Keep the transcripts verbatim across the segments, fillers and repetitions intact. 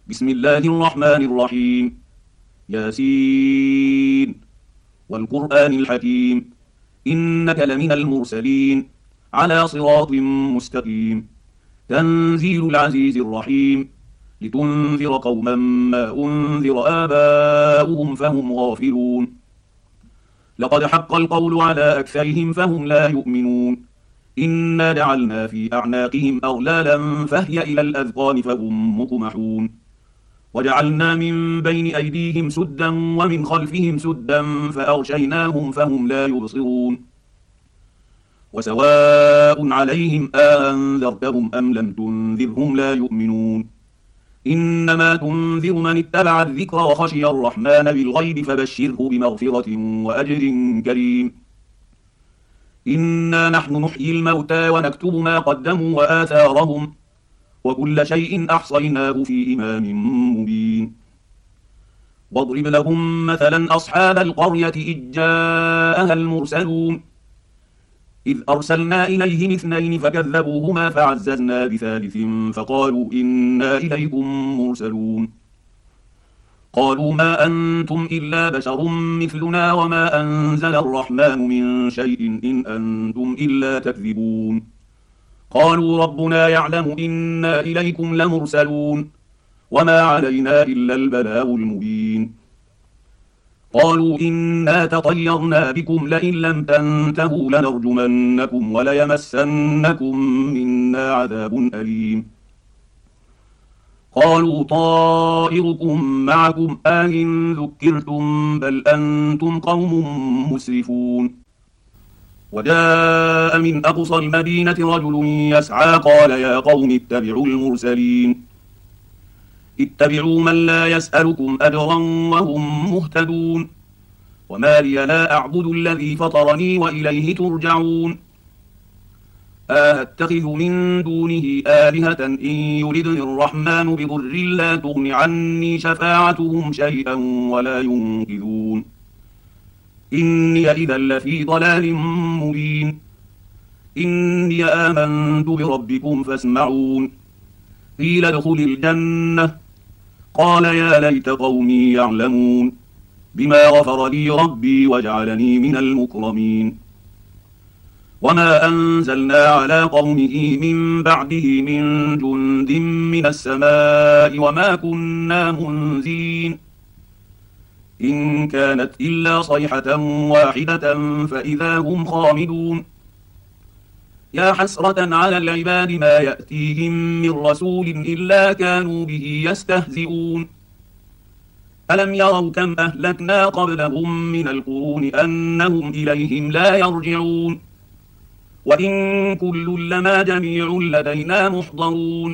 بسم الله الرحمن الرحيم. ياسين والقرآن الحكيم، إنك لمن المرسلين على صراط مستقيم. تنزيل العزيز الرحيم، لتنذر قوما ما أنذر آباؤهم فهم غافلون. لقد حق القول على أكثرهم فهم لا يؤمنون. إنا جعلنا في أعناقهم أغلالا فهي إلى الأذقان فهم مقمحون. وجعلنا من بين أيديهم سدا ومن خلفهم سدا فأغشيناهم فهم لا يبصرون. وسواء عليهم أنذرتهم أم لم تنذرهم لا يؤمنون. إنما تنذر من اتبع الذكر وخشي الرحمن بالغيب فبشره بمغفرة وأجر كريم. إنا نحن نحيي الموتى ونكتب ما قدموا وآثارهم، وكل شيء أحصيناه في إمام مبين. واضرب لهم مثلا أصحاب القرية إذ جاءها المرسلون إذ أرسلنا إليهم اثنين فكذبوهما فعززنا بثالث فقالوا إنا إليكم مرسلون. قالوا ما أنتم إلا بشر مثلنا وما أنزل الرحمن من شيء إن أنتم إلا تكذبون. قالوا ربنا يعلم إنا إليكم لمرسلون وما علينا إلا البلاغ المبين. قالوا إنا تطيرنا بكم لئن لم تنتهوا لنرجمنكم وليمسنكم منا عذاب أليم. قالوا طائركم معكم أئن ذكرتم بل أنتم قوم مسرفون. وجاء من أقصى المدينة رجل يسعى قال يا قوم اتبعوا المرسلين اتبعوا من لا يسألكم أجرا وهم مهتدون. وما لي لا أعبد الذي فطرني وإليه ترجعون. أتخذ من دونه آلهة إن يردني الرحمن بضر لا تغن عني شفاعتهم شيئا ولا ينقذون. إني إذا لفي ضلال مبين. إني آمنت بربكم فاسمعون. قيل ادخل الجنة قال يا ليت قومي يعلمون بما غفر لي ربي وجعلني من المكرمين. وما أنزلنا على قومه من بعده من جند من السماء وما كنا منزلين. إن كانت إلا صيحة واحدة فإذا هم خامدون. يا حسرة على العباد ما يأتيهم من رسول إلا كانوا به يستهزئون. ألم يروا كم أهلكنا قبلهم من القرون أنهم إليهم لا يرجعون. وإن كل لما جميع لدينا محضرون.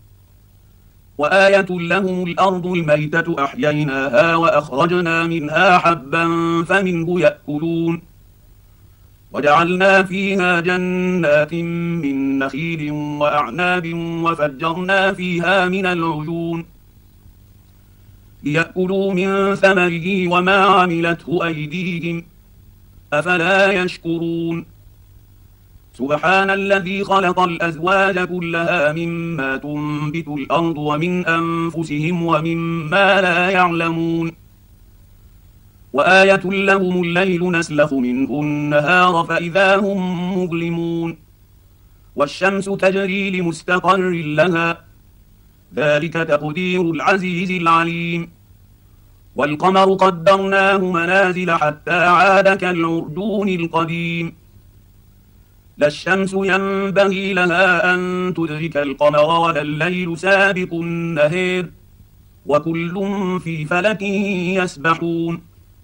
وآية لهم الأرض الميتة أحييناها وأخرجنا منها حبا فمنه يأكلون. وجعلنا فيها جنات من نخيل وأعناب وفجرنا فيها من العيون ليأكلوا من ثمره وما عملته أيديهم أفلا يشكرون. سبحان الذي خلق الأزواج كلها مما تنبت الأرض ومن أنفسهم ومما لا يعلمون. وآية لهم الليل نسلخ منه النهار فإذا هم مظلمون. والشمس تجري لمستقر لها ذلك تقدير العزيز العليم. والقمر قدرناه منازل حتى عاد كالعرجون القديم. لا الشمس ينبغي لها أن تدرك القمر ولا الليل سابق النهار وكل في فلك يسبحون.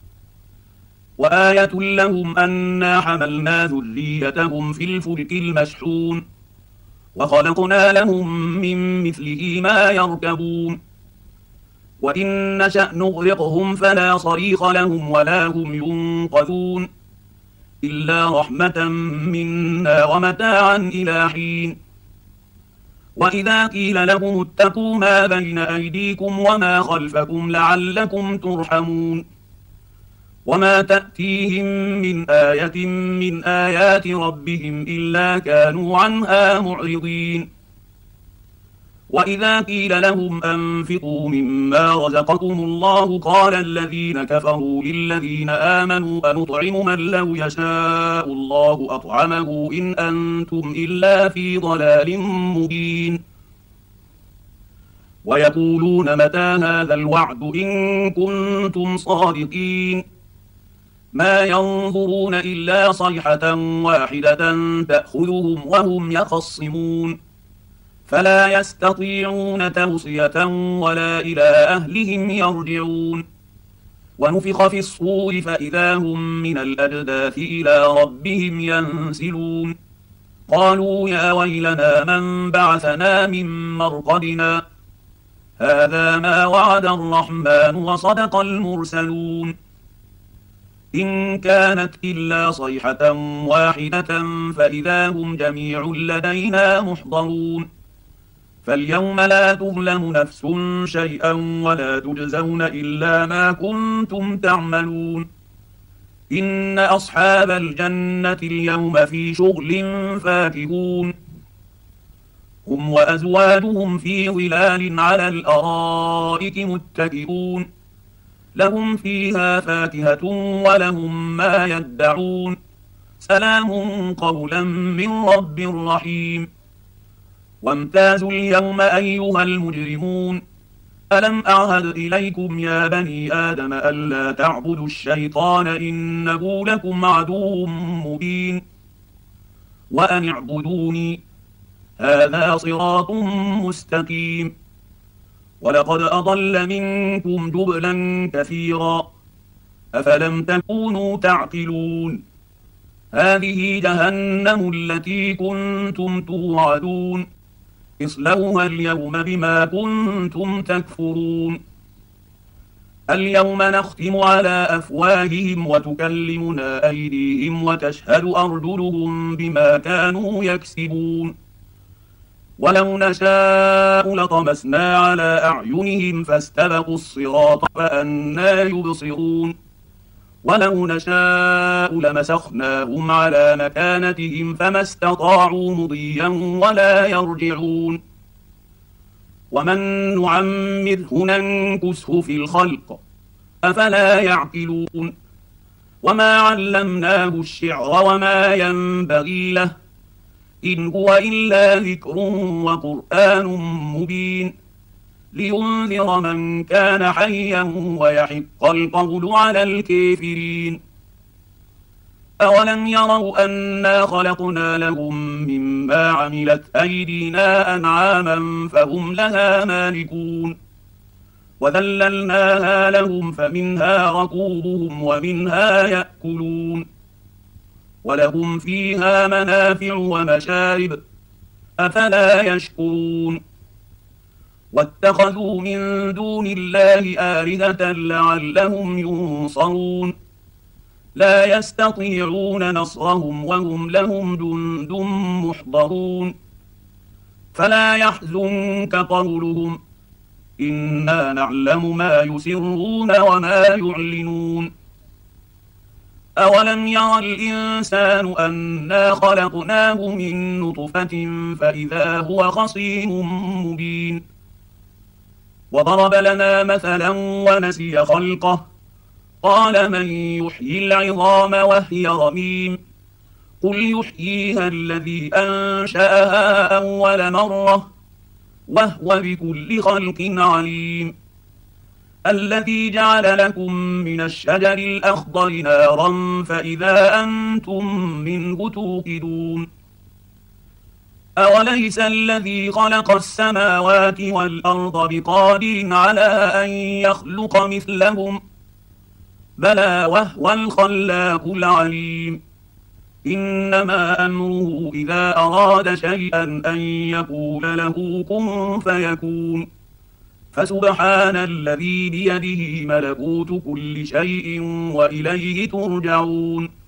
وآية لهم أنا حملنا ذريتهم في الفلك المشحون وخلقنا لهم من مثله ما يركبون. وإن نشأ نغرقهم فلا صريخ لهم ولا هم ينقذون إلا رحمة منا ومتاعا إلى حين. وإذا قيل لهم اتقوا ما بين أيديكم وما خلفكم لعلكم ترحمون. وما تأتيهم من آية من آيات ربهم إلا كانوا عنها معرضين. وإذا قيل لهم أنفقوا مما رزقكم الله قال الذين كفروا للذين آمنوا أنطعم من لو يشاء الله أطعمه إن أنتم إلا في ضلال مبين ويقولون متى هذا الوعد إن كنتم صادقين ما ينظرون إلا صيحة واحدة تأخذهم وهم يخصمون فلا يستطيعون توصية ولا إلى أهلهم يرجعون ونفخ في الصور فإذا هم من الأجداث إلى ربهم ينسلون قالوا يا ويلنا من بعثنا من مرقدنا هذا ما وعد الرحمن وصدق المرسلون إن كانت إلا صيحة واحدة فإذا هم جميع لدينا محضرون فاليوم لا تظلم نفس شيئا ولا تجزون إلا ما كنتم تعملون إن أصحاب الجنة اليوم في شغل فاكهون هم وأزواجهم في ظلال على الأرائك متكئون لهم فيها فاكهة ولهم ما يدعون سلام قولا من رب رحيم وامتازوا اليوم أيها المجرمون ألم أعهد إليكم يا بني آدم ألا تعبدوا الشيطان إنه لكم عدو مبين وأن اعبدوني هذا صراط مستقيم ولقد أضل منكم جبلا كثيرا أفلم تكونوا تعقلون هذه جهنم التي كنتم توعدون اصلوها اليوم بما كنتم تكفرون اليوم نختم على أفواههم وتكلمنا أيديهم وتشهد أرجلهم بما كانوا يكسبون ولو نشاء لطمسنا على أعينهم فاستبقوا الصراط فأنى يبصرون ولو نشاء لمسخناهم على مكانتهم فما استطاعوا مضيا ولا يرجعون ومن نعمره ننكسه في الخلق أفلا يعقلون وما علمناه الشعر وما ينبغي له إن هو إلا ذكر وقرآن مبين لينذر من كان حيا ويحق القول على الكافرين أولم يروا أنا خلقنا لهم مما عملت أيدينا أنعاما فهم لها مالكون وذللناها لهم فمنها ركوبهم ومنها يأكلون ولهم فيها منافع ومشارب أفلا يشكرون واتخذوا من دون الله آلهة لعلهم ينصرون لا يستطيعون نصرهم وهم لهم جند محضرون فلا يحزنك قولهم إنا نعلم ما يسرون وما يعلنون أولم ير الإنسان أنا خلقناه من نطفة فإذا هو خصيم مبين وضرب لنا مثلا ونسي خلقه قال من يحيي العظام وهي رميم قل يحييها الذي أنشأها أول مرة وهو بكل خلق عليم الذي جعل لكم من الشجر الأخضر نارا فإذا أنتم منه توقدون أوليس الذي خلق السماوات والأرض بقادر على أن يخلق مثلهم بلى وهو الخلاق العليم إنما أمره إذا أراد شيئا أن يقول له كن فيكون فسبحان الذي بيده ملكوت كل شيء وإليه ترجعون